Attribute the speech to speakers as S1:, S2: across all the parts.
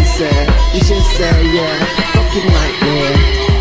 S1: said, you should say, yeah, fucking right there.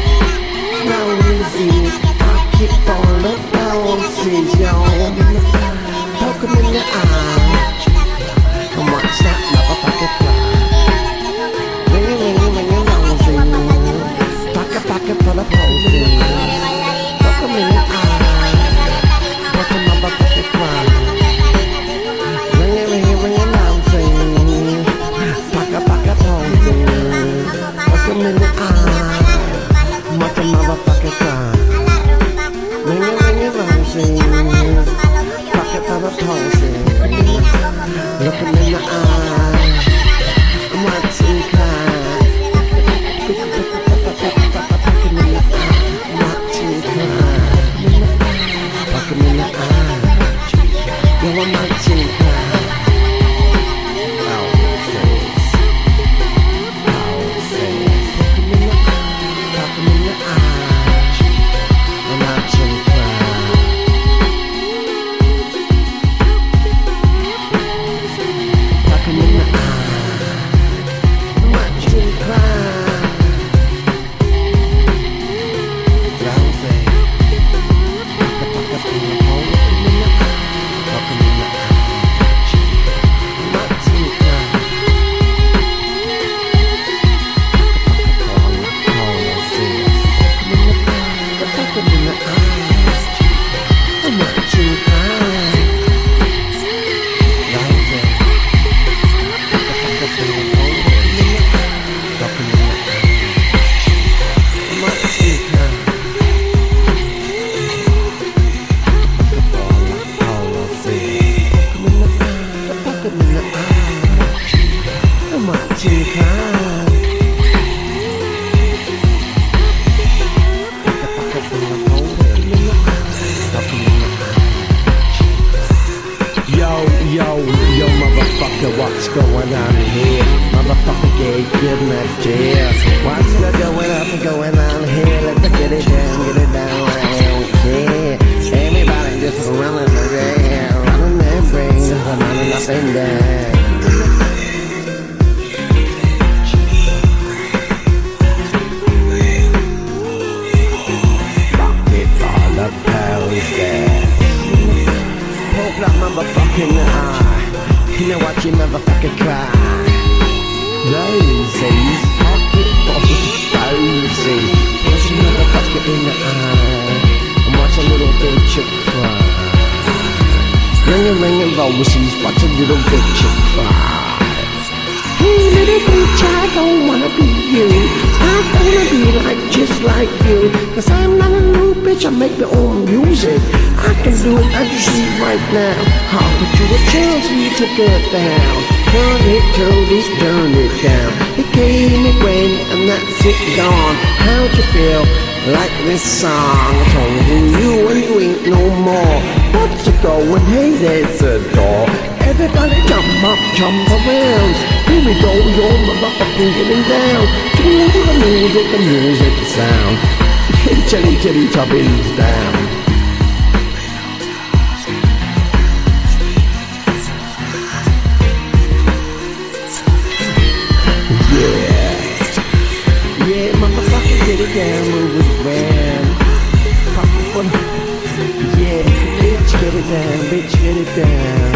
S1: Roses, pocket full of roses, yo. Poke 'em in the eye and watch that motherfucker cry. Ring, ring, ring, roses, pocket full of roses. Poke 'em in the eye, watch the motherfucker cry. Ring, ring, ring, roses, pocket roses. Poke 'em in the eye, watch the motherfucker cry. Ring, ring, roses, pocket full of roses. Look 'em in the eye, watch him cry. Poke 'em in the eye, watch him cry. Poke 'em in the eye, yo, I'm watching cry. Poke 'em in the eye, I'm watching cry. Poke 'em in the eye, watch him cry. Drowsy, the pocket in the hole, poke 'em in the eye, watch him cry. Poke 'em in the eye, I'm watching cry. Drowsy, the pocket in the hole, poke 'em in the eye, I'm watching cry. Poke 'em in the eye, I'm watching cry. Yo, motherfucker, what's going on here? Motherfucker, give me a deal. What's going on here? Let's get it down, I don't care. Everybody just running around, running their brains, running up and down. Pocket full of roses, poke that motherfucking eye. You know what, you motherfucker cry. Roses, pocket full of roses. Push your motherfucker in the eye and watch a little bitch cry. Ring, roses, watch a little bitch cry. Hey little bitch, I don't wanna be you. I wanna be just like you. 'Cause I'm not a little bitch, I make my own music. I can do it as you see right now. I'll put you a chance for you to get down. Turn it down. It came, it went, and that's it gone. How'd you feel like this song? I told you and you ain't no more. What's it going? Hey, there's the door. Everybody jump up, jump around. Here we go, yo, motherfucking getting down. To the music, the sound. Jelly Tubbins down. Yeah, motherfucker, get it down, move it around. Pop it for yeah, bitch, get it down, bitch, get it down.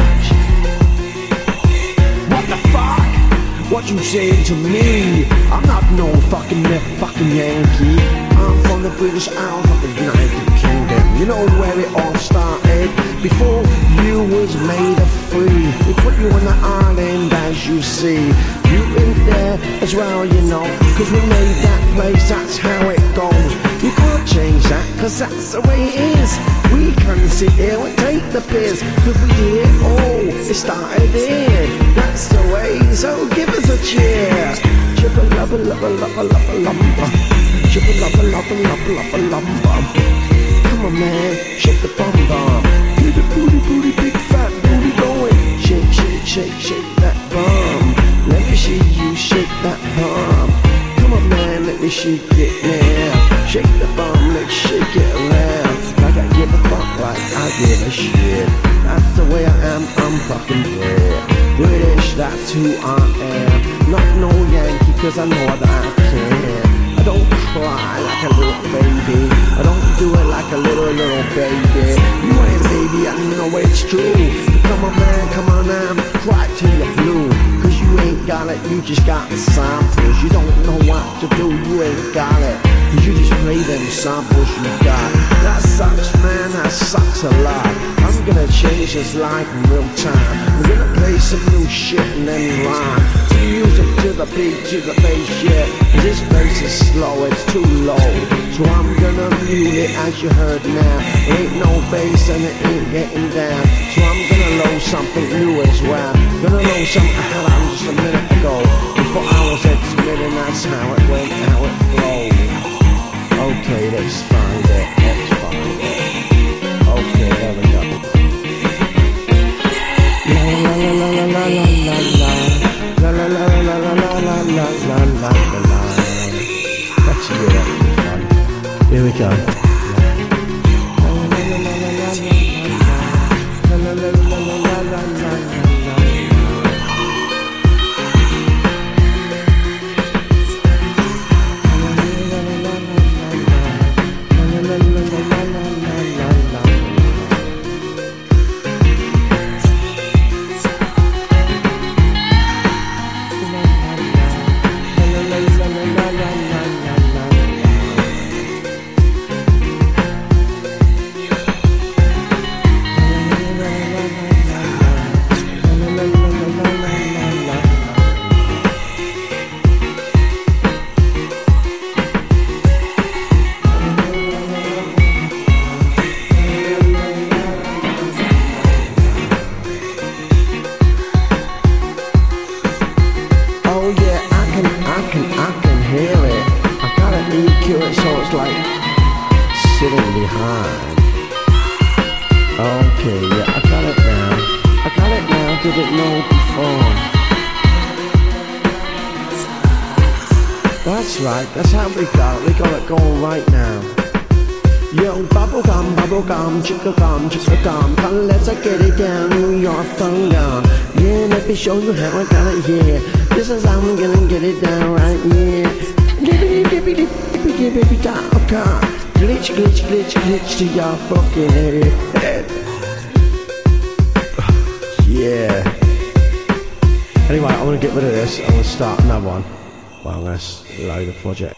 S1: What the fuck? What you saying to me? I'm not no fucking Yankee. I'm from the British Isles of the United Kingdom. You know where it all started? Before you was made of free. We put you on the island as you see. You in there as well, you know. 'Cause we made that place, that's how it goes. You can't change that, 'cause that's the way it is. We can sit here and take the piss. 'Cause we did, it started here. That's the way, so give us a cheer. Chippa lubba lubba lubba lubba lumba. Chippa lubba lubba lubba lubba lumba. Come on man, shake the bum bum. Get the booty, big fat booty going. Shake that bum. Let me see you shake that bum. Come on man, let me shake it now. Shake the bum, let's shake it around. Like I give a fuck, like I give a shit. That's the way I am, I'm fucking dead. British, that's who I am. Not no Yankee, cause I know that I can. I don't cry like a little baby. I don't do it like a little baby. You ain't a baby, I know it's true. Come on man, come on now, cry till you're blue. Cause you ain't got it, you just got the samples. You don't know what to do, you ain't got it. Cause you just play them samples you got. That sucks man, that sucks a lot. I'm gonna change his life in real time. I'm gonna play some new shit and then rhyme. To the music, to the beat, to the bass, yeah. This bass is slow, it's too low. So I'm gonna mute it as you heard now. There ain't no bass and it ain't getting down. So I'm gonna load something new as well. Gonna load something I had on just a minute ago. Before I was explaining, that's how it went, how it flowed. Okay, let's find it, let's find it. Okay, there we go. La la la la la la la la la la la la la la la la la la. That's it, that's fun. Here we go. La la la la la la la la la la la la la. That's right, that's how we got it going right now. Yo, bubblegum, chicka-gum, come let's get it down, New York phone gum. Yeah, let me show you how I got it here. This is how I'm gonna get it down right here. Gibbity, glitch to your fucking head. Yeah. Anyway, I'm gonna get rid of this, I'm gonna start another one. Well, let's load the project.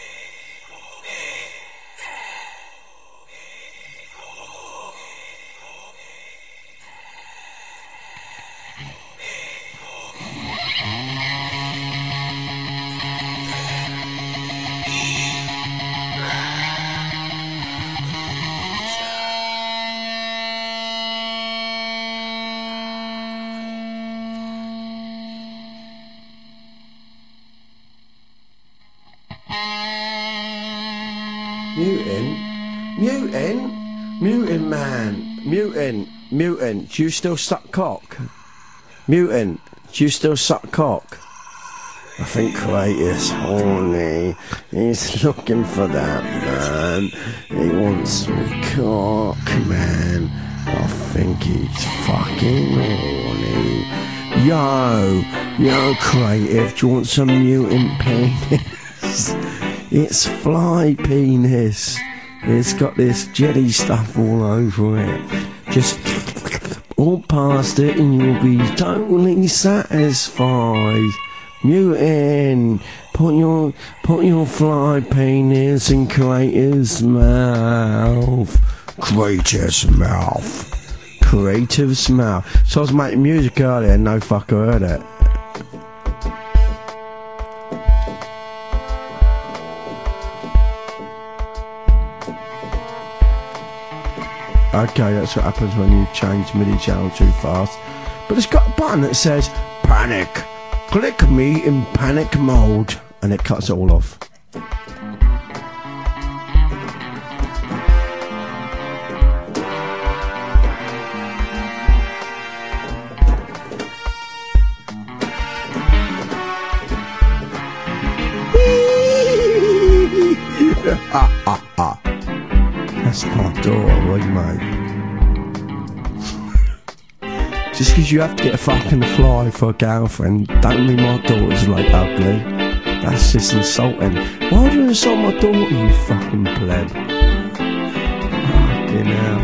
S1: Mutant, do you still suck cock? Mutant, do you still suck cock? I think Kratos horny. He's looking for that, man. He wants some cock, man. I think he's fucking horny. Yo, Kratos, do you want some mutant penis? It's fly penis. It's got this jelly stuff all over it. Just all past it and you'll be totally satisfied. Mutant, put your fly penis in Kratos' mouth. Kratos' mouth. Kratos' mouth. So I was making music earlier and no fucker heard it. Okay, that's what happens when you change MIDI channel too fast. But it's got a button that says panic. Click me in panic mode, and it cuts it all off. That's my door, right, mate? Just because you have to get a fucking fly for a girlfriend, don't mean my daughter's like ugly. That's just insulting. Why do you insult my daughter, you fucking pleb? Fucking hell.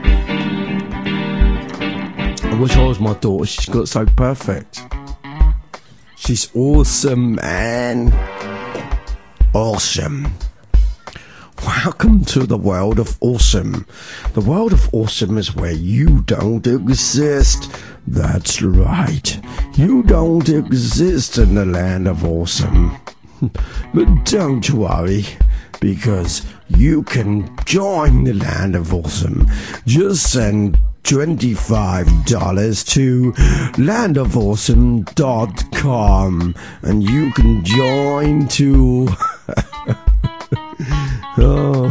S1: I wish I was my daughter, she's got so perfect. She's awesome, man. Awesome. Welcome to the world of awesome. The world of awesome is where you don't exist. That's right. You don't exist in the land of awesome. But don't worry, because you can join the land of awesome. Just send $25 to landofawesome.com and you can join to oh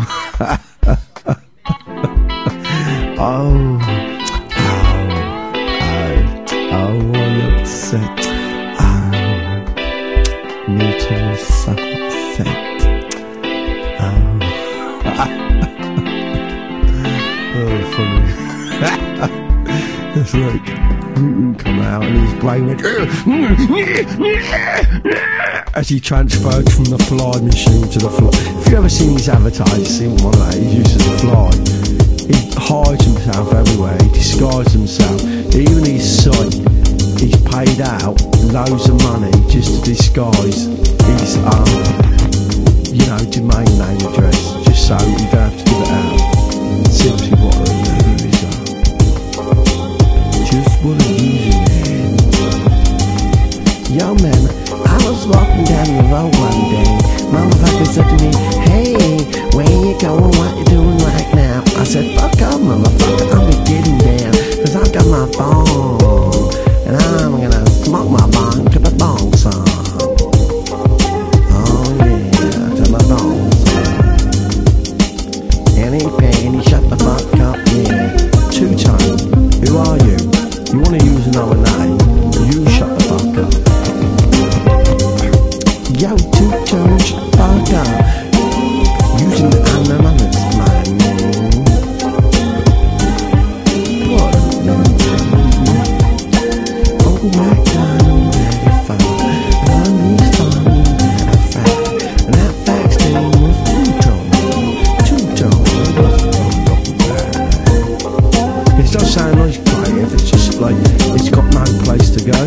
S1: I'm upset. Newton is so upset. Oh, funny. It's like Newton come out and his brain went as he transferred from the fly machine to the fly. If you ever seen his advertising, seen one that he uses a fly. He hides himself everywhere, he disguises himself. Even his son, he's paid out loads of money just to disguise his domain name address, just so you don't have to give it out. Seriously, what a loser. Just what a loser, man. Yo, man, I was walking down the road one day. Motherfucker said to me, hey, where you going, what you doing right now? I said, fuck off, motherfucker, I'll be getting down, cause I got my phone, and I'm gonna smoke my bong to the bong song. Oh yeah, to my bong song. And he shut the fuck up, yeah. Two-tone, who are you? You wanna use another name? You shut the fuck up. Yo, two-tone, shut the fuck up. Using the anonymous, my name. What a loser. Oh my God, I'm ready for I'm these funny that I found. And that fax name was two-tone. Two-tone was it does sound like creative, it's just like it's got no place to go.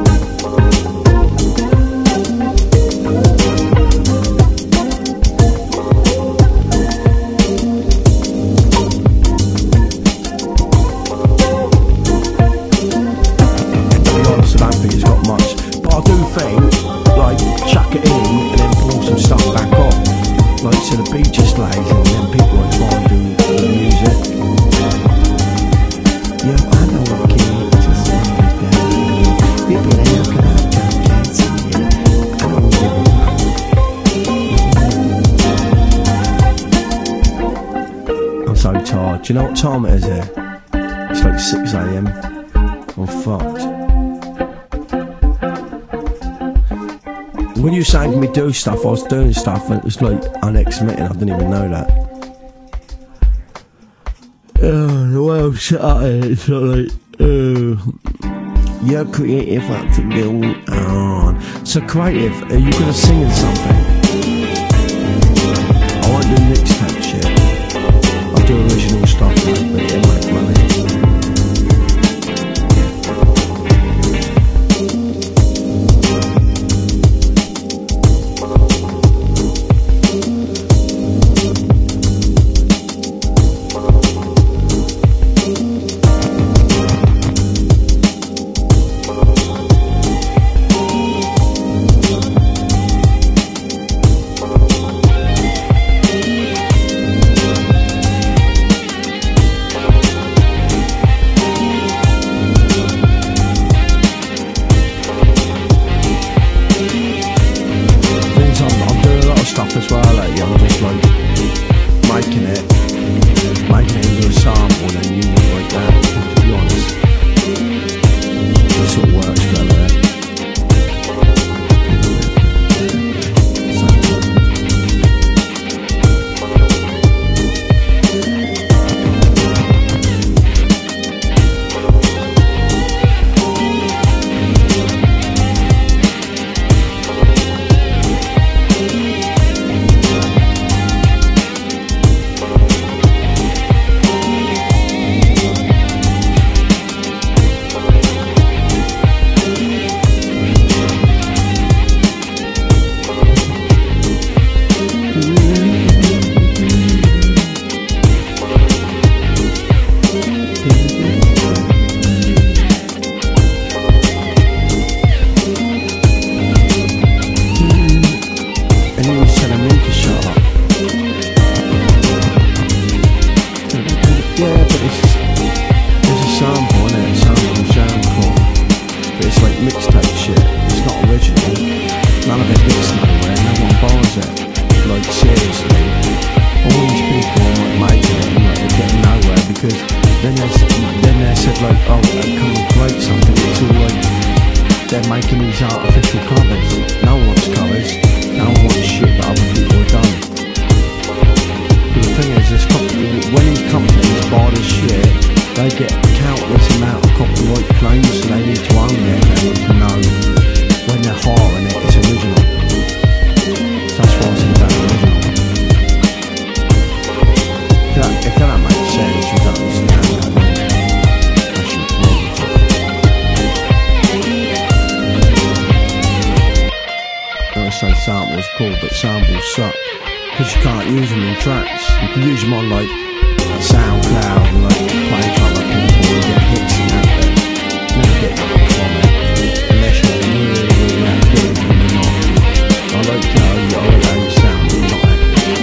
S1: So the beat just lays and then people are trying to do the music. Yeah, I know what kids just slows down. People now can I just can't see it. I don't give a fuck. I'm so tired. Do you know what time it is here? It's like 6 AM. I'm fucked. When you were saying to me do stuff, I was doing stuff and it was like unexmitted, I didn't even know that. The way I'm set up here, it's not like, you're creative, what to do on. So creative, are you gonna sing in something? I won't do mixtape shit. I'll do original stuff, like, but it makes money. As well, like, I'm just like making it into a sample and then using it like that, to be honest. It sort of works better there. bars there. Like, seriously. All these people are like making it, like, they're getting nowhere, because then they said like, oh, come and create something. It's all like, they're making these artificial covers. No one wants covers. No one wants shit that other people have done. But the thing is, when these companies buy this shit, they get a countless amount of copyright claims, so they need to own it. They need to know when they're hiring it, it's original. So that's why I said about original. If that don't make sense, you don't understand that, then that's your problem. I say samples cool, but samples suck, because you can't use them in tracks. You can use them on like SoundCloud and like play to other people and get hits and that, but you never get nothing from it unless you're really that good and you're not. I like how you sound, but you're not that good.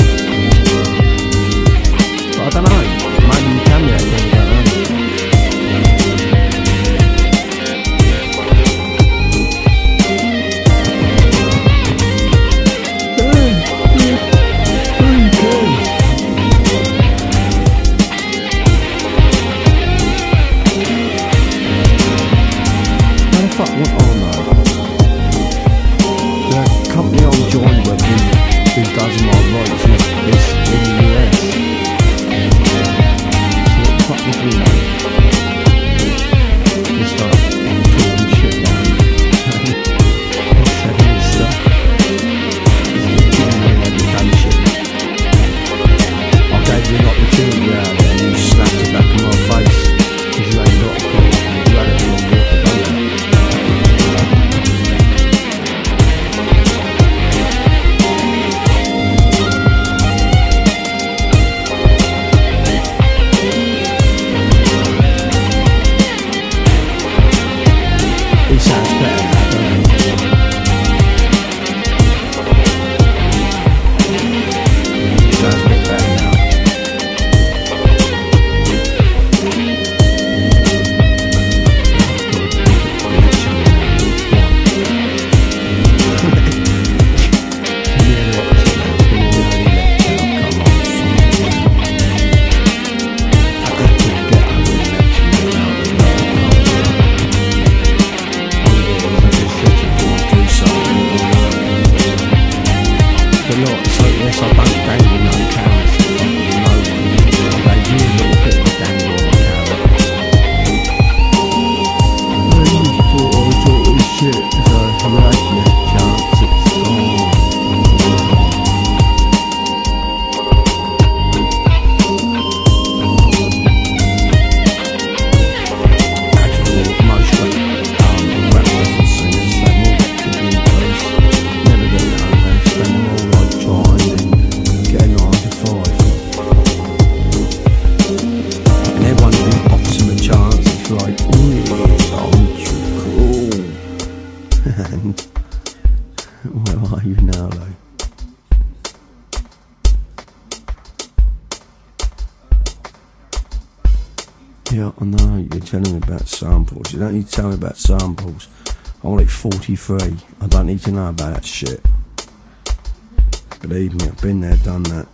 S1: But I don't know, maybe you can be that good, I don't know. Fuck, what on though? The company I'm joined with who does my rights is in the US. So what the fuck would we know? We start talking shit down. What's happening and stuff? Done shit. I gave you an opportunity out there and you slapped it back in my face because you ain't got a clue. You had it wrong, you ought to done that. Where are you now, though? Yeah, I know, you're telling me about samples. You don't need to tell me about samples. I'm like 43. I don't need to know about that shit. Believe me, I've been there, done that.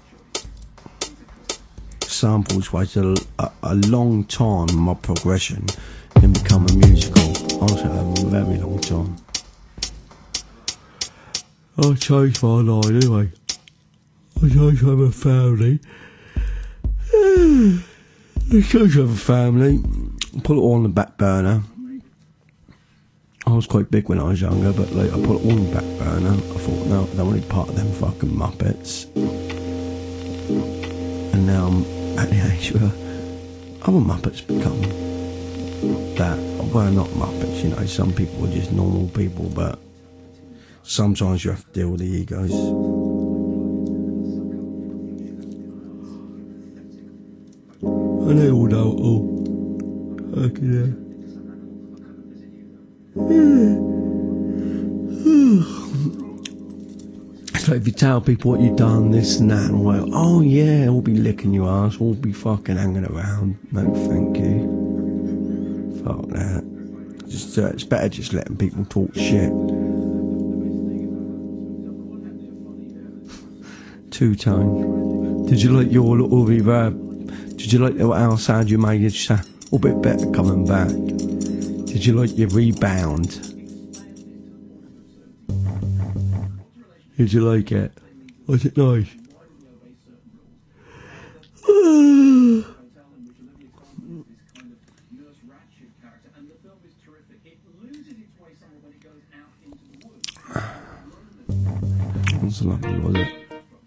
S1: Samples wasted a long time in my progression in becoming musical. Honestly, a very long time. I changed my line anyway. I changed to have a family. I changed to have a family. Put it all on the back burner. I was quite big when I was younger, but like I put it all on the back burner. I thought, no, I don't want to be part of them fucking Muppets. And now I'm at the age where other Muppets become that. Well, not Muppets, you know, some people are just normal people, but sometimes you have to deal with the egos. And they all know, oh, okay, So if you tell people what you've done, this and that, and well, oh yeah, we'll be licking your ass, we'll be fucking hanging around. No, thank you. Fuck that. Just it's better just letting people talk shit. two-tone. Did you like your little reverb? Did you like how sound you made it sound a little bit better coming back? Did you like your rebound? Did you like it? Was it nice? That's lovely, was it?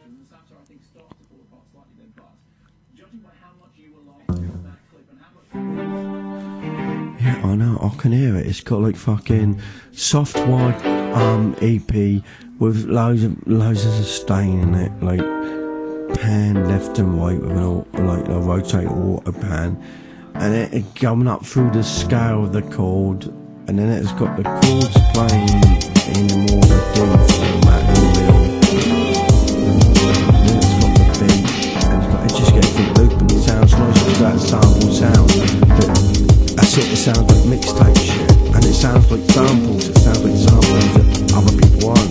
S1: Yeah, I know, I can hear it. It's got like fucking soft white EP with loads of sustain in it, like pan left and right with like a rotated auto pan, and it going up through the scale of the chord, and then it's got the chords playing in more of a D format in the middle. And then it's got the beat, and it just gets a loop, and it sounds nice. It's got a sample sound, but that's it. It sounds like mixtape shit, and it sounds like samples. It sounds like samples that other people own.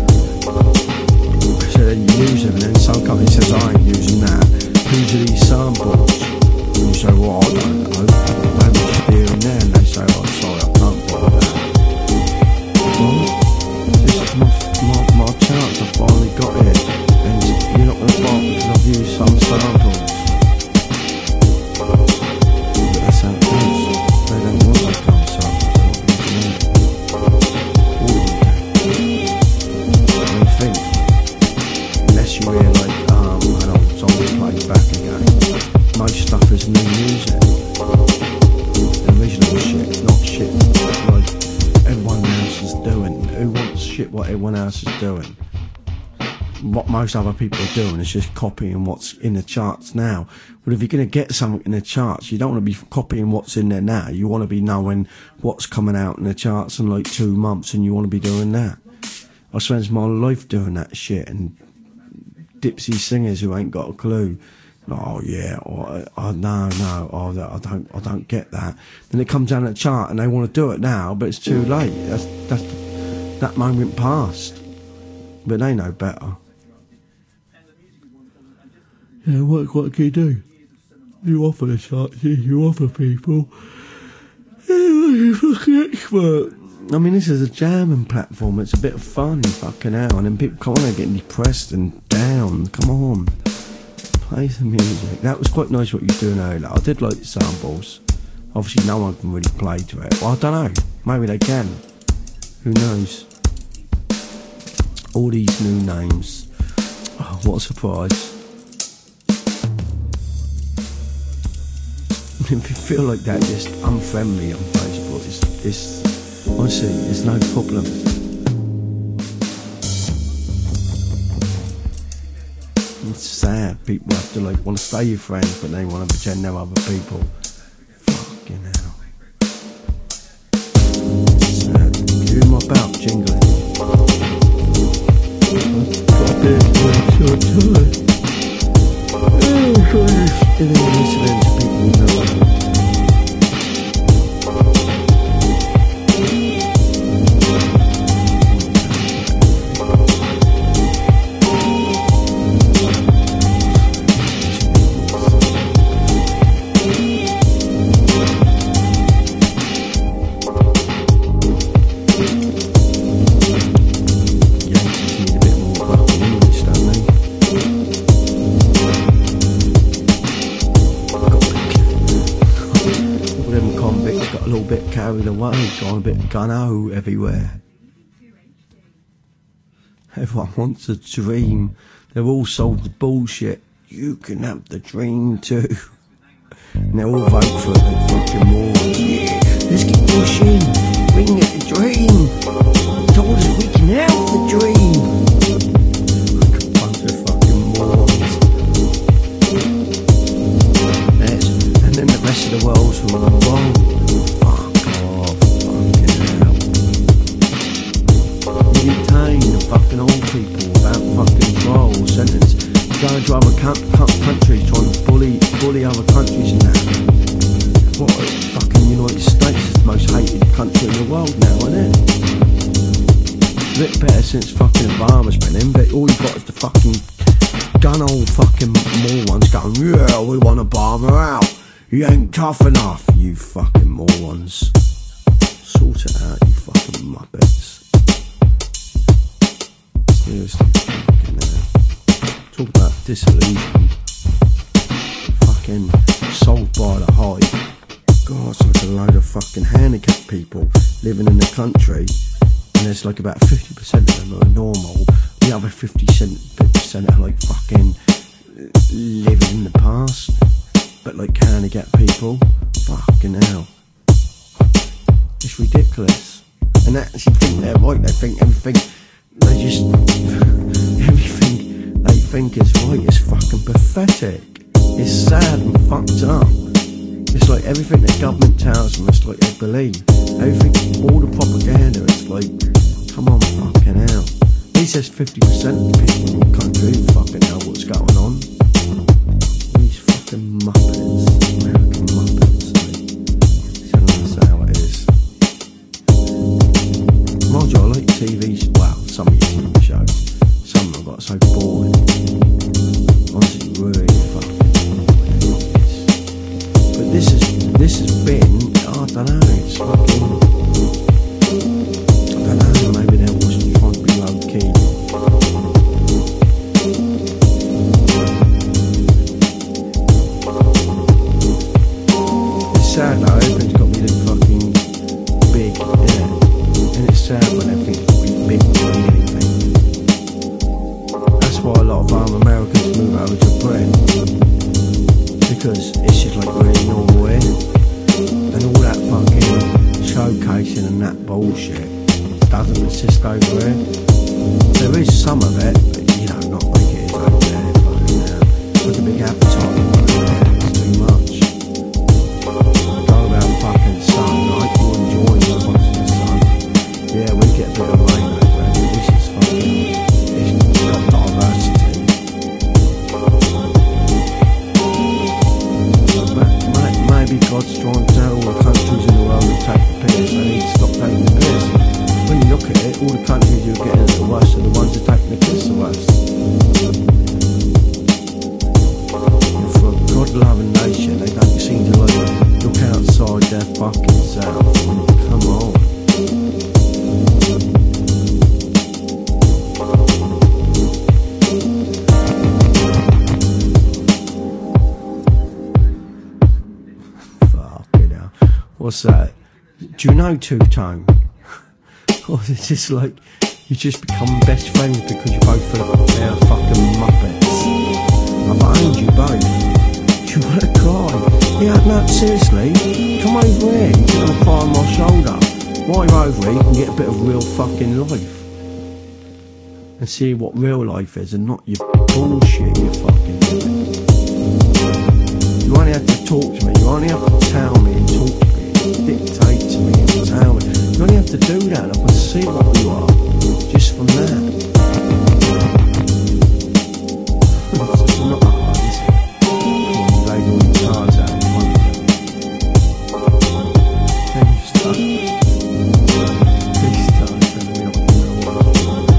S1: So then you use them, and then some company says, I ain't using that. Who's are these samples? And you say, well, I don't know. They were just here and there, and they say, oh, sorry, I can't buy that. Well, this is my chance. I finally got it, and you're not going to buy it because I've used some samples. But that's how it goes. They don't want those kind of samples. What do you think? Unless you hear like an old song played back again, most stuff is new music. Original shit, not shit like everyone else is doing. Who wants shit what everyone else is doing? What most other people are doing is just copying what's in the charts now. But if you're going to get something in the charts, you don't want to be copying what's in there now. You want to be knowing what's coming out in the charts in like 2 months, and you want to be doing that. I spend my life doing that shit, and dipsy singers who ain't got a clue. Oh yeah, or no, I don't get that. Then it comes down the chart and they want to do it now, but it's too late. That moment passed. But they know better. Yeah, what can you do? You offer the charts, you offer people. You're fucking expert. I mean, this is a jamming platform. It's a bit of fun, fucking hell. And then people come on and getting depressed and down. Come on, play some music. That was quite nice what you were doing earlier. I did like the samples. Obviously, no one can really play to it. Well, I don't know. Maybe they can. Who knows? All these new names. Oh, what a surprise. If you feel like that, just unfriendly on Facebook. It's honestly, it's no problem. It's sad. People have to like want to stay your friends, but they want to pretend they're other people. Fucking hell. Sad. You in my belt jingling. Got a bit of short time. Still listening to people who know. Carried away, gone a bit gunno everywhere. Everyone wants a dream. They're all sold the bullshit. You can have the dream too. And they all vote for it like fucking morons. Yeah, let's keep pushing. We can get the dream. They told us we can have the dream. Like a bunch of fucking morons. Yes. And then the rest of the world's wrong. The fucking old people without fucking trial or sentence, going to other countries trying to bully other countries and that. What, fucking United States is the most hated country in the world now, isn't it? It's a bit better since fucking Obama's been in, but all you got is the fucking gun old fucking morons going, yeah, we want to bomb her out. You ain't tough enough, you fucking morons. Sort it out, you fucking muppets. Seriously, fucking talk about disillusion. Fucking sold by the hype. God, it's like a load of fucking handicapped people living in the country, and there's like about 50% of them are normal. The other 50% are like fucking living in the past, but like handicapped people. Fucking hell. It's ridiculous. And they actually think they're right. They think everything, they just, everything they think is right. It's fucking pathetic. It's sad and fucked up. It's like everything the government tells them, it's like they believe. Everything, all the propaganda, it's like, come on, fucking hell. He says 50% of the people in the country who fucking know what's going on. These fucking muppets, American muppets, like, that's how it is. Mind you, I like TV, well, some of your TV shows. Some of them got so boring. Honestly, really fucking boring. But this has been, I don't know, it's fucking, I don't know, maybe they're always trying to be low key. It's sad though, everything's got to be really fucking big, yeah. And it's sad when everything's got to be big to be anything. That's why a lot of Americans move over to Britain, because it's just like really normal here. And all that fucking showcasing and that bullshit doesn't exist over here. There is some of it, but you know, not like it is over there. Fucking it's like a big appetite. It's too much. Go about fucking sunlight, you're enjoying the constant sun. Yeah, we get a bit of rain over there, but this is fucking, it's got diversity. Maybe God's trying to tell all the countries in the world to take the piss. They need to stop taking the piss. When you look at it, all the countries you're getting at the worst are the ones that are taking the piss the worst. And for a God-loving nation, they don't seem to like look outside their fucking self. Come on. What's that? Do you know Two Tone? Or is it just like you just become best friends because you both feel like they're fucking muppets? I've owned you both. Do you want to cry? Yeah, no, seriously. Come over here. You're going to cry on my shoulder. While you're over here, you can get a bit of real fucking life. And see what real life is and not your bullshit you fucking doing. You only have to talk to me. You only have to tell me and talk to me. Dictate to me and tell me. You only have to do that and I can see what you are just from that. It's not that hard, is it? Come on, you laid all your cards out in front of you. Then you start. Please start telling me not to know what you want.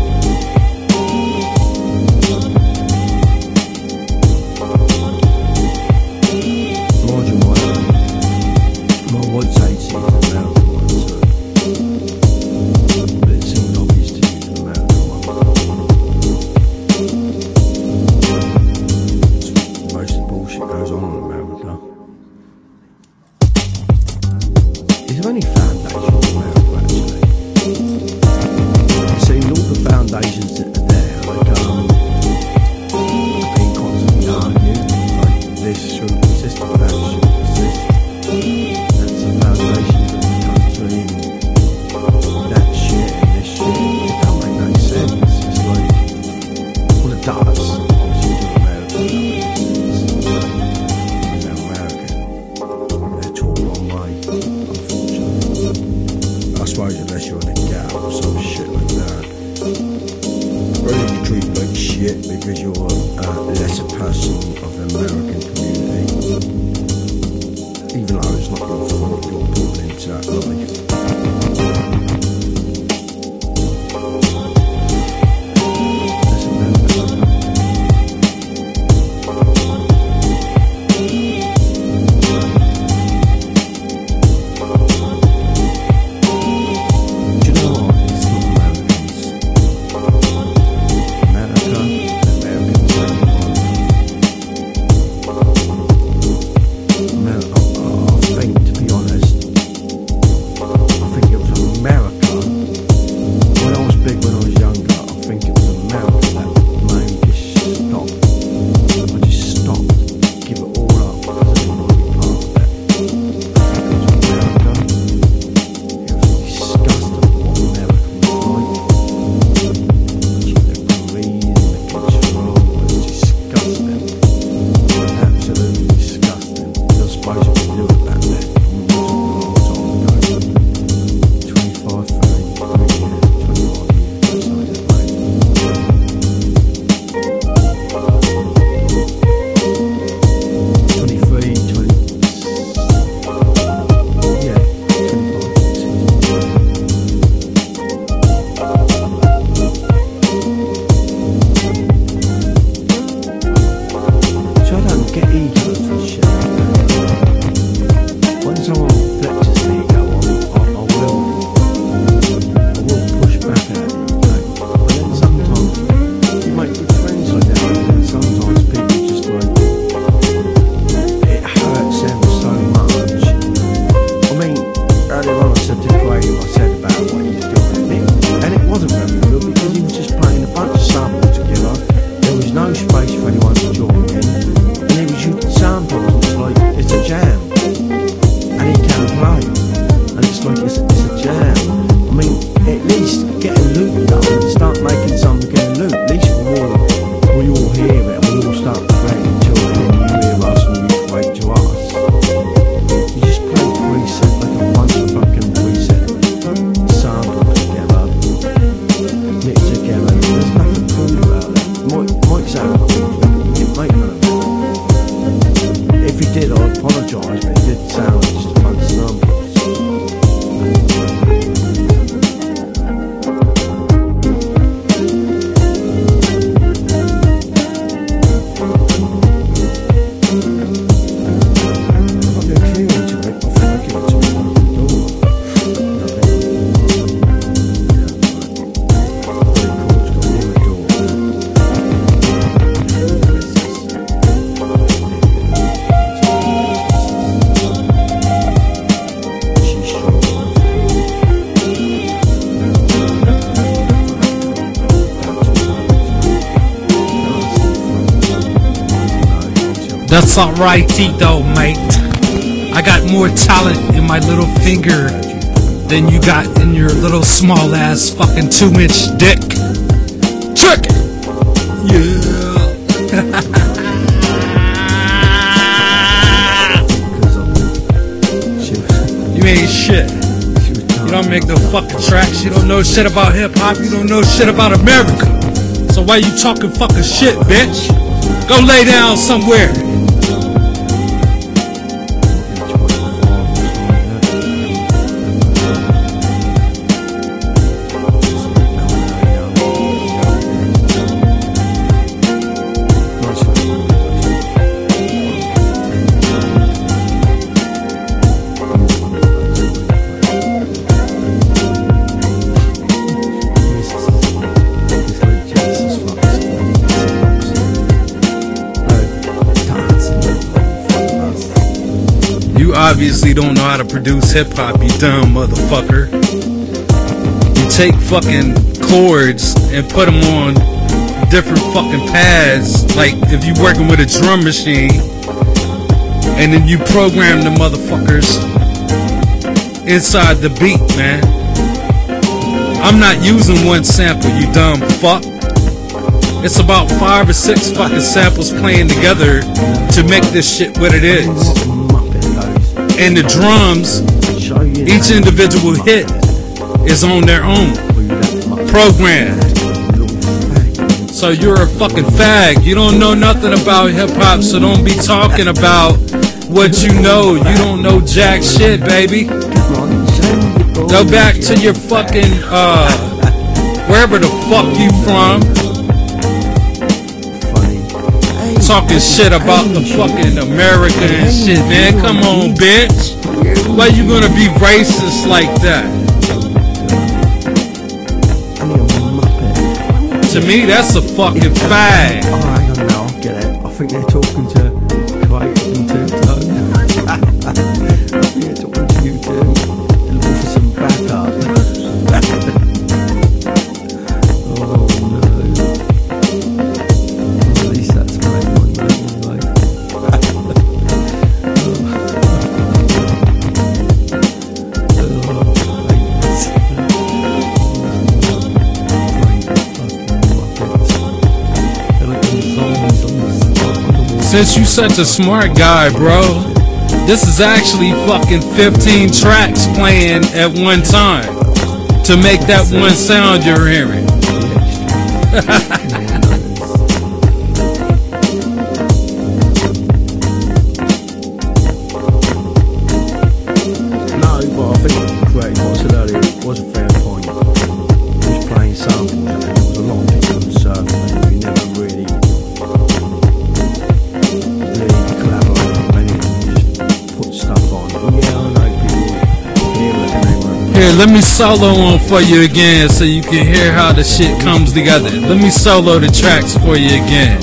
S1: My white side sees an American one, so but it seemed obvious to use an American one. Most of the bullshit goes on in America. Is there any foundation in America actually? It seems all the foundations that are there, like are being constantly argued, like this shouldn't exist, or that shouldn't exist. That's the foundation of the country, and that shit and this shit, it don't make no sense. It's like, well it does, obviously to America, they're American, they're taught the wrong way, unfortunately. I suppose unless you're in a ghetto or some shit like that, really you treat like shit because you're a lesser person of the American community. Even though it's not your fault, you're born into that life. That's America.
S2: That's alright, Tito, mate. I got more talent in my little finger than you got in your little small ass fucking 2-inch dick. Check it! Yeah. You ain't shit. You don't make no fucking tracks. You don't know shit about hip hop. You don't know shit about America. So why you talking fucking shit, bitch? Go lay down somewhere. Obviously don't know how to produce hip-hop, you dumb motherfucker. You take fucking chords and put them on different fucking pads, like if you're working with a drum machine, and then you program the motherfuckers inside the beat, man. I'm not using one sample, you dumb fuck. It's about 5 or 6 fucking samples playing together to make this shit what it is. And the drums, each individual hit is on their own, programmed. So you're a fucking fag. You don't know nothing about hip hop, so don't be talking about what you know. You don't know jack shit, baby. Go back to your fucking, wherever the fuck you from. Talking shit about the fucking America and shit, man. Come on, bitch. Why you gonna be racist like that? To me, that's a fucking fag.
S1: Oh, hang on now, I get it. I think they're talking to Craig and Tito. I think they're talking to you too. Looking for some backup.
S2: Since you such a smart guy, bro, this is actually fucking 15 tracks playing at one time to make that one sound you're hearing.
S1: No, but I think Craig, what I said earlier, it was a fair point. He was playing samples and there was a lot of people on the surface and we never really collaborate on anything. We just put stuff on. And yeah, I know people hear it and they were...
S2: Here, let me solo on for you again so you can hear how the shit comes together. Let me solo the tracks for you again.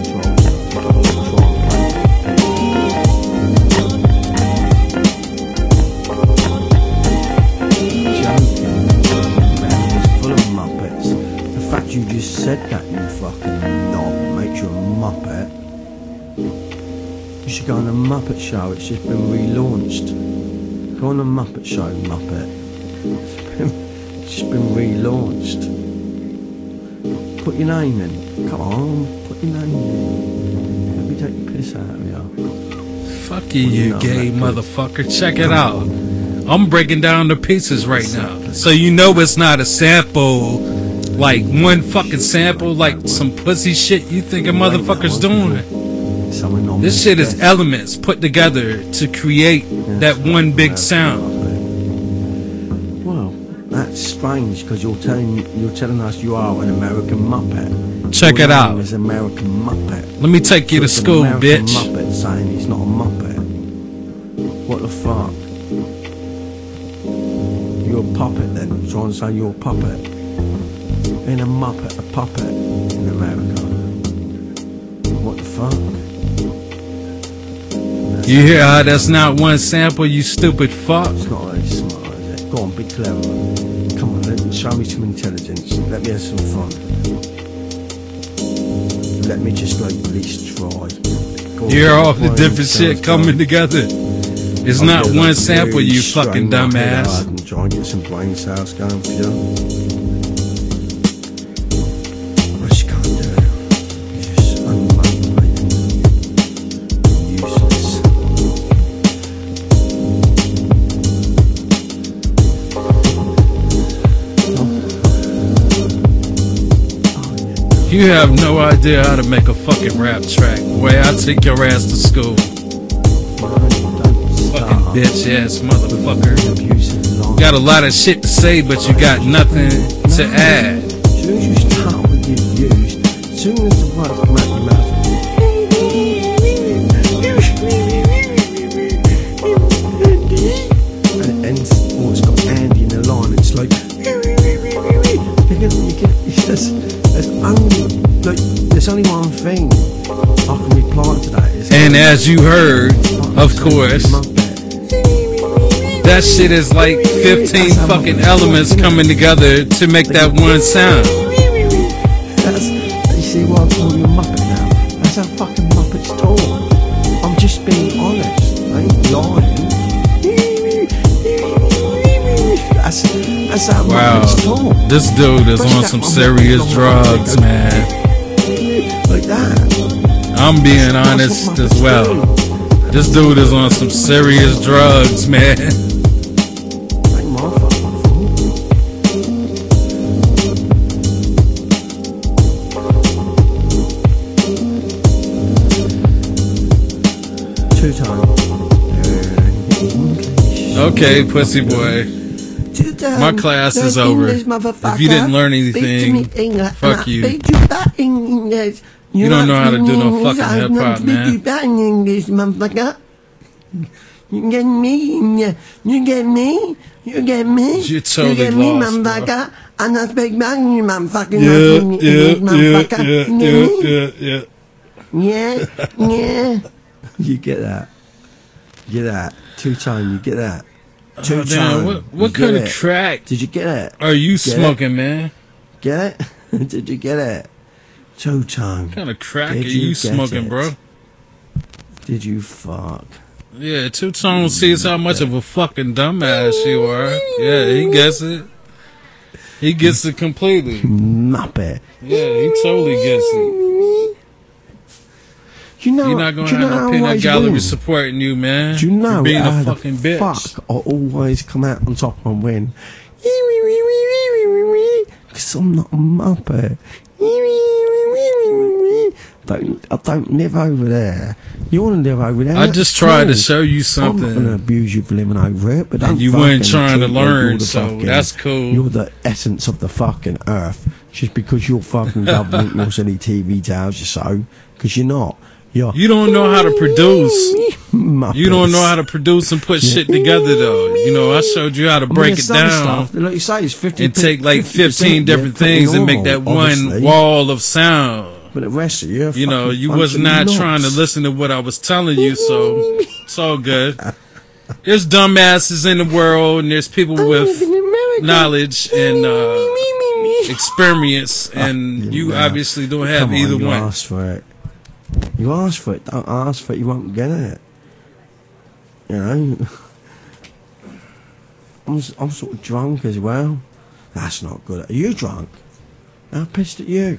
S1: You just said that, you fucking knob, makes you a muppet. You should go on a Muppet Show, it's just been relaunched. Go on a Muppet Show, Muppet. It's just been relaunched. Put your name in. Come on, put your name in. Let me take the piss out of you.
S2: Fuck you gay motherfucker. Check it out. I'm breaking down the pieces right now. So you know it's not a sample. Like one fucking sample, like some pussy shit you think a motherfucker's doing. This shit is elements put together to create that one big sound.
S1: Well, that's strange because you're telling us you are an American Muppet.
S2: Check it out.
S1: Is American Muppet.
S2: Let me take you to school, bitch.
S1: Muppet saying he's not a Muppet. What the fuck? You're a puppet then. Trying to say you're a puppet. Being a Muppet, a puppet in America. What the fuck?
S2: You hear how that's not one sample, you stupid fuck?
S1: It's not very smart, is it? Go on, be clever. Come on, show me some intelligence. Let me have some fun. Let me just like at least try. record.
S2: Hear all the different shit coming together. It's not one sample, you fucking dumbass.
S1: And try and get some brain cells going for you. I just can't do it. You're just unmotivated. Useless.
S2: You have no idea how to make a fucking rap track. Boy, I take your ass to school. Fucking bitch ass motherfucker. Got a lot of shit to say, but you got nothing to add.
S1: As soon as you start with your views, as soon as the words come out your mouth, and it ends, or it's got Andy in the line, it's like, there's only one thing I can reply to that.
S2: And as you heard, of course, that shit is like 15 fucking elements coming together to make that one sound.
S1: You see why I call you a Muppet now? That's how fucking Muppets talk. I'm just being honest. I ain't lying. That's how Muppets talk.
S2: This dude is on some serious drugs, man.
S1: Like that.
S2: I'm being honest as well. This dude is on some serious drugs, man.
S1: Ain't my fucking fault. Two-time.
S2: Okay, pussy boy. My class is over. If you didn't learn anything, fuck you. You don't know how to do no fucking hip hop, man.
S1: You get me? You get me? You get me?
S2: You're totally lost, bro.
S1: And I speak back, you motherfucking yeah. You get that? Get that? Two-time, you get that? Two-time.
S2: What kind of crack?
S1: Did you get it?
S2: Are you smoking, man?
S1: Get it? Did you get it? Two-time.
S2: What kind of crack are you smoking, bro?
S1: Did you fuck?
S2: Yeah, Two-Tone sees how much of a fucking dumbass you are. Yeah, he gets it. He gets it completely.
S1: Muppet.
S2: Yeah, he totally gets it.
S1: You're
S2: not gonna have no peanut gallery supporting you, man.
S1: Do you know
S2: for being
S1: how
S2: a fucking
S1: the
S2: bitch?
S1: Fuck, I always come out on top and win. Because I'm not a Muppet. I don't live over there. You want to live over there?
S2: I just tried to show you something.
S1: I'm not going to abuse you for living over it, but
S2: and you weren't trying to learn, so that's cool.
S1: You're the essence of the fucking earth. Just because you're fucking government, you're silly TV tells you so. Because you're not.
S2: You don't know how to produce. You don't know how to produce and put shit together, though. You know, I showed you how to break it down
S1: like you say, it's 50,
S2: and take like 15 different things and make that one wall of sound.
S1: But the rest of you
S2: know, you was not trying to listen to what I was telling you, so it's all good. There's dumbasses in the world, and there's people with knowledge and experience, and you obviously don't have either one.
S1: You asked for it. You ask for it. Don't ask for it. You won't get it. You know. I'm sort of drunk as well. That's not good. Are you drunk? I'm pissed at you.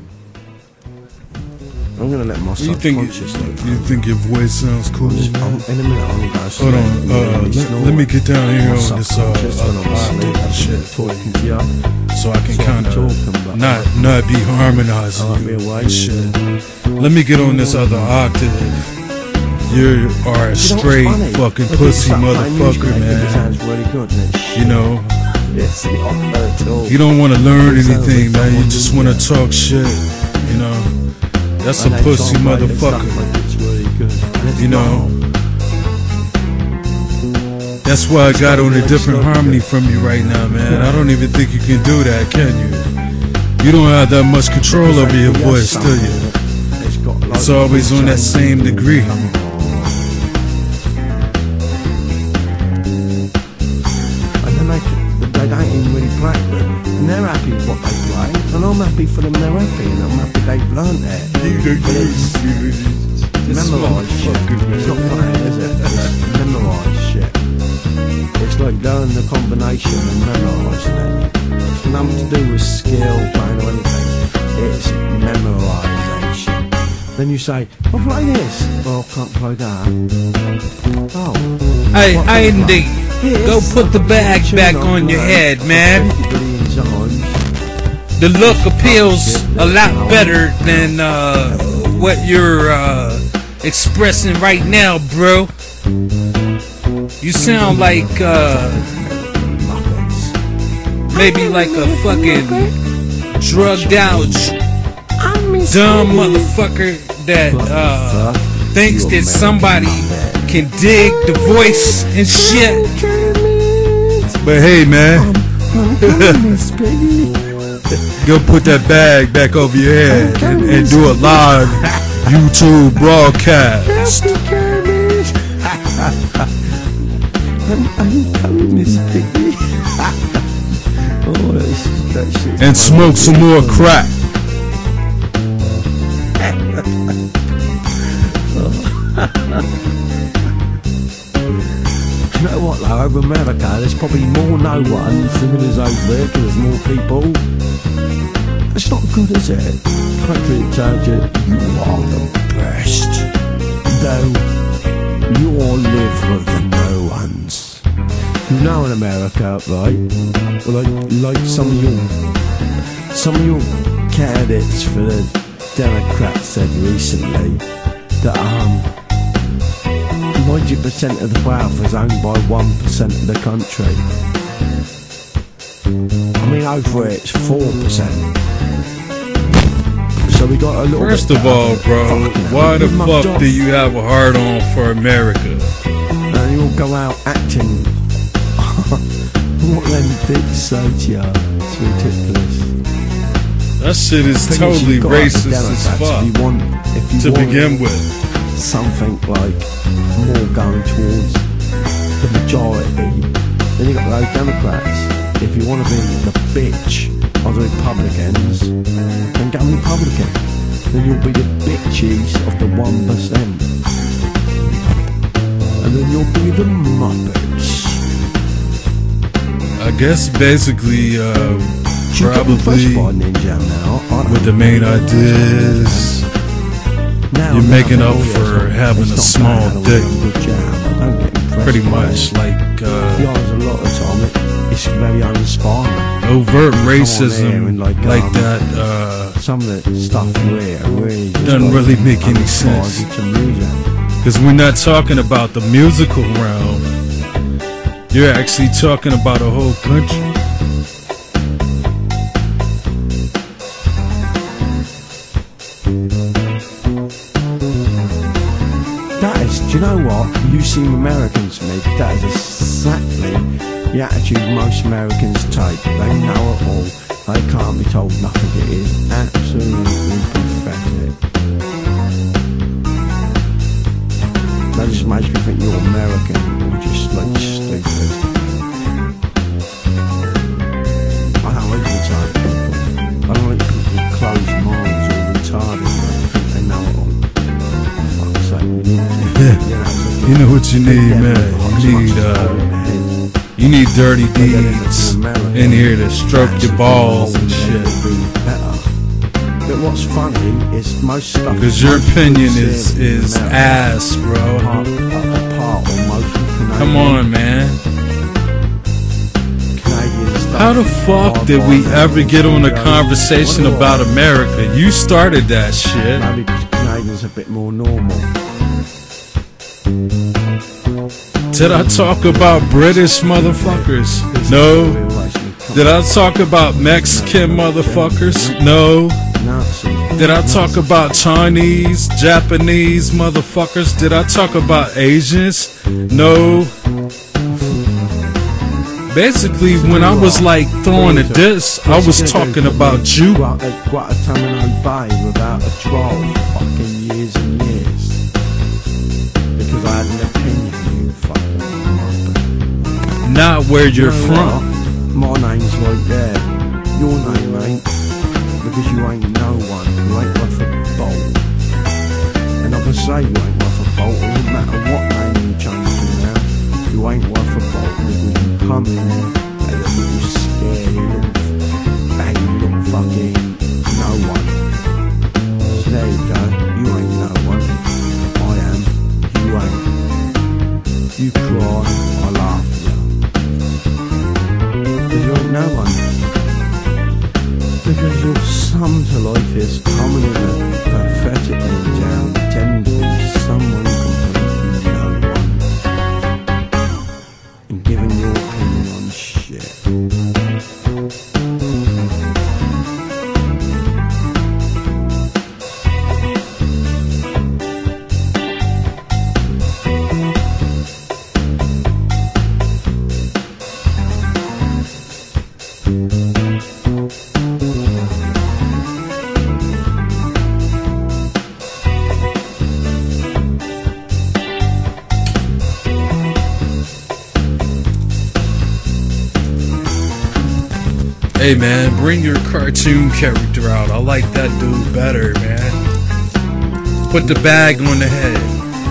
S1: I'm gonna let my subconscious know.
S2: You think your voice sounds cool?
S1: In a minute, I'm gonna go.
S2: Hold on. Let me get down here on this shit for you, so I can kind of not be harmonizing you and shit. Let me get on this other octave. You are a straight fucking pussy motherfucker, man. You know. You don't want to learn anything, man. You just want to talk shit. You know. That's a pussy motherfucker. You know. That's why I got on a different harmony from you right now, man. I don't even think you can do that, can you? You don't have that much control over your voice, do you? It's always on that same degree.
S1: They don't even really play, but they're happy with what they play, and I'm happy for them they're happy, and I'm happy they've learned that. Memorise shit. It's not playing, is it? It's memorise shit. It's like learning the combination and memorising it. It's nothing to do with skill, playing or anything. It's memorisation. Then you say, I'll play this. Well, I can't play that. Oh.
S2: Hey, Andy, go put the bag back on your head, man. The look appeals a lot better than what you're expressing right now, bro. You sound like maybe like a fucking drugged out, dumb motherfucker that thinks that somebody can dig the voice and shit. But hey, man, go put that bag back over your head and do a live YouTube broadcast. And smoke some more crack.
S1: You know what though, over America there's probably more no ones than there is over there because there's more people. It's not good, is it? Country that tells you are the best, though you all live with the no ones. You know, in America, right? Like some of your candidates for the Democrats said recently that 90% of the wealth is owned by 1% of the country. I mean, over it, it's 4%. So we got a little.
S2: First of all, bro, why the fuck do you have a hard on for America?
S1: And you'll go out acting. What them dicks say to you? It's ridiculous.
S2: That shit is totally racist as fuck.
S1: If you
S2: to begin with,
S1: something like more going towards the majority, then you got those Democrats. If you want to be the bitch of the Republicans, then go Republican. Then you'll be the bitches of the 1%. And then you'll be the Muppets.
S2: I guess basically, probably with the main ideas, you're making up for having a small dick. Pretty much like
S1: it's very uninspiring.
S2: Overt racism like that
S1: some of the stuff you hear really
S2: doesn't really make any sense. Because we're not talking about the musical realm. You're actually talking about a whole country.
S1: That is, do you know what? You seem American to me. That is exactly the attitude most Americans take. They know it all. They can't be told nothing. It is absolutely pathetic. That just makes me think you're American. You're just like stupid. I don't like retarded people. I don't like people with closed minds or retarded. I think they know it all. Fuck's sake,
S2: you know what you need, man. You need dirty deeds in here to stroke your balls and shit.
S1: But what's funny is most stuff.
S2: Because your opinion is ass, bro. Come on, man. How the fuck did we ever get on a conversation about America? You started that shit.
S1: Maybe because Canadians are a bit more normal.
S2: Did I talk about British motherfuckers? No. Did I talk about Mexican motherfuckers? No. Did I talk about Chinese, Japanese motherfuckers? Did I talk about Asians? No. Basically, when I was like throwing a diss, I was talking about you.
S1: Guantanamo Bay without a trial for fucking years and years. Because I had an opinion, you fucking muppet.
S2: Not where you're from.
S1: My name's right there. Your name ain't. Because you ain't no one. You ain't worth a bowl. And obviously say you ain't worth a bolt. It doesn't matter what name you change to now. You ain't worth a bolt because you come in there as a little scary little baggy little fucking no one. So there you go. You ain't no one. I am. You ain't. You cry, I laugh at you. Because you ain't no one. Because your sum to life is coming in a pathetically down, pretending to be someone completely no one, and giving your opinion on shit.
S2: Hey man, bring your cartoon character out. I like that dude better, man. Put the bag on the head.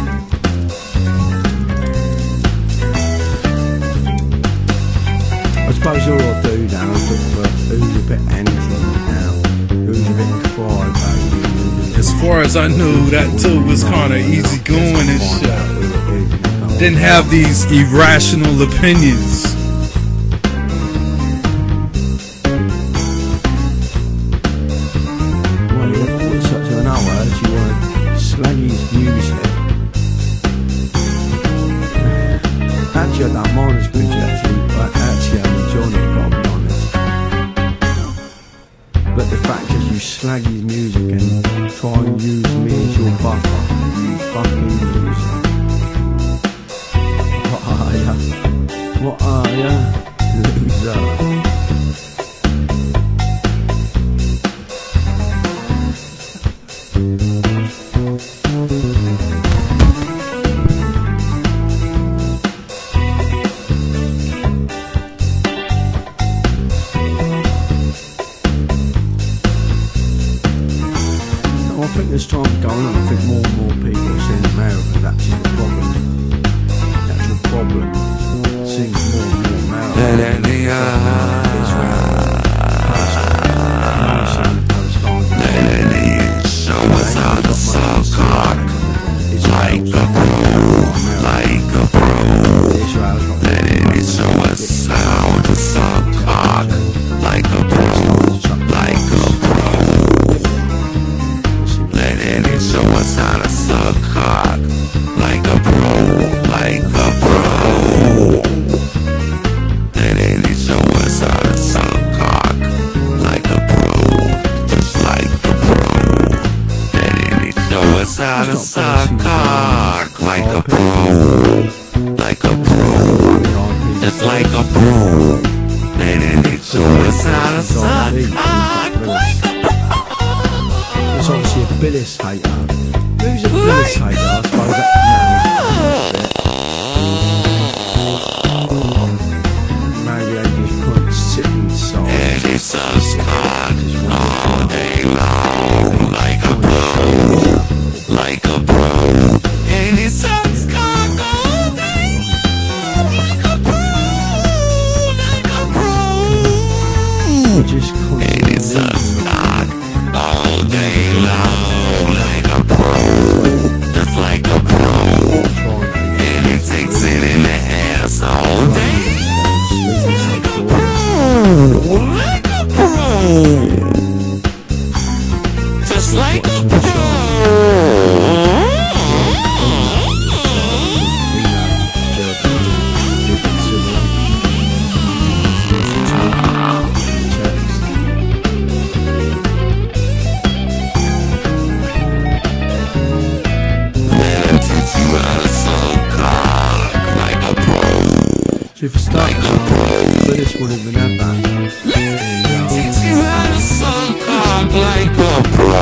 S1: I suppose all I do now is look for who's a bit anti now, who's a bit crybaby.
S2: As far as I knew, that dude was kind of easy going and shit. Didn't have these irrational opinions.
S1: Actually, I don't mind this bridge actually, but actually I'm enjoying it, gotta be honest. But the fact is you slag his music and try and use me as your buffer, you fucking loser. What are ya? What are ya? Loser. I think as time's going on, I think more and more people are seeing America. That's the problem. The actual problem. Seeing more and more America.
S3: Show us how to suck cock like a pro, like a pro. Let it show us how to suck cock like a pro, like a pro. Let it show us how to suck cock like a pro, like a pro. Let it show us how to suck cock like a pro, just like a pro. Let it show us how to suck cock like a pro, like a pro, just like a pro. Let it show us how to suck cock like a pro.
S1: It's obviously a Billis hater. Who's a Billis hater? I suppose that maybe they just couldn't sit inside.
S3: And it sucks cock all day long like a pro, like a pro. And it sucks cock all day long like a pro, like a pro.
S1: Just couldn't.
S3: And it sucks cock all day long like a pro, just like a pro. And it takes it in the ass all day like a pro, like a pro, just like a pro.
S1: So if you start Billis would have been at that.
S3: Teach you how to suck cock like a pro.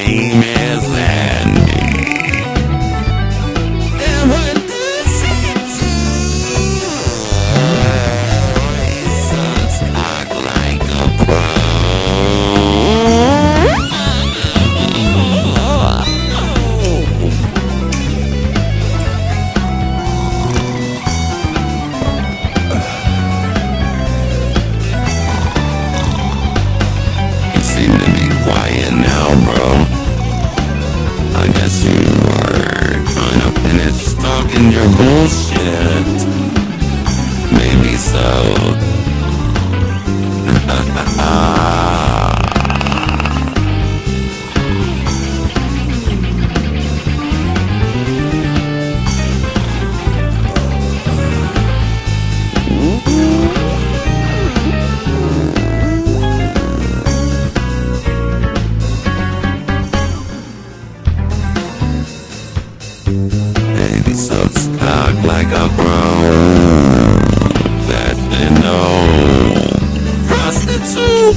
S3: name is Andy. And what does he do? He sucks cock like a pro. You seem to be quiet now, bro. I guess you are kind of finished talking your bullshit. Maybe so. Baby sucks cock like a bro. That you know. Prostitute.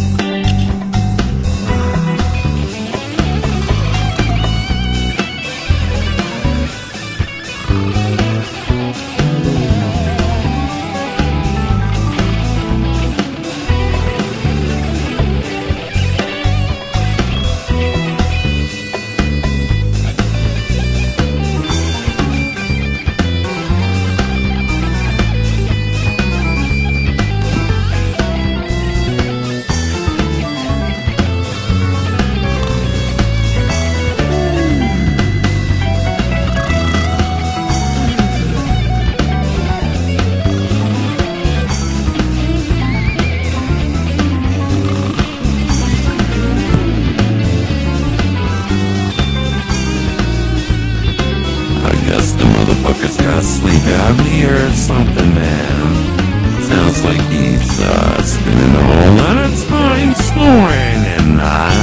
S3: I guess the motherfucker's got sleep apnea or something, man. Sounds like he's spending a whole lot of time snoring and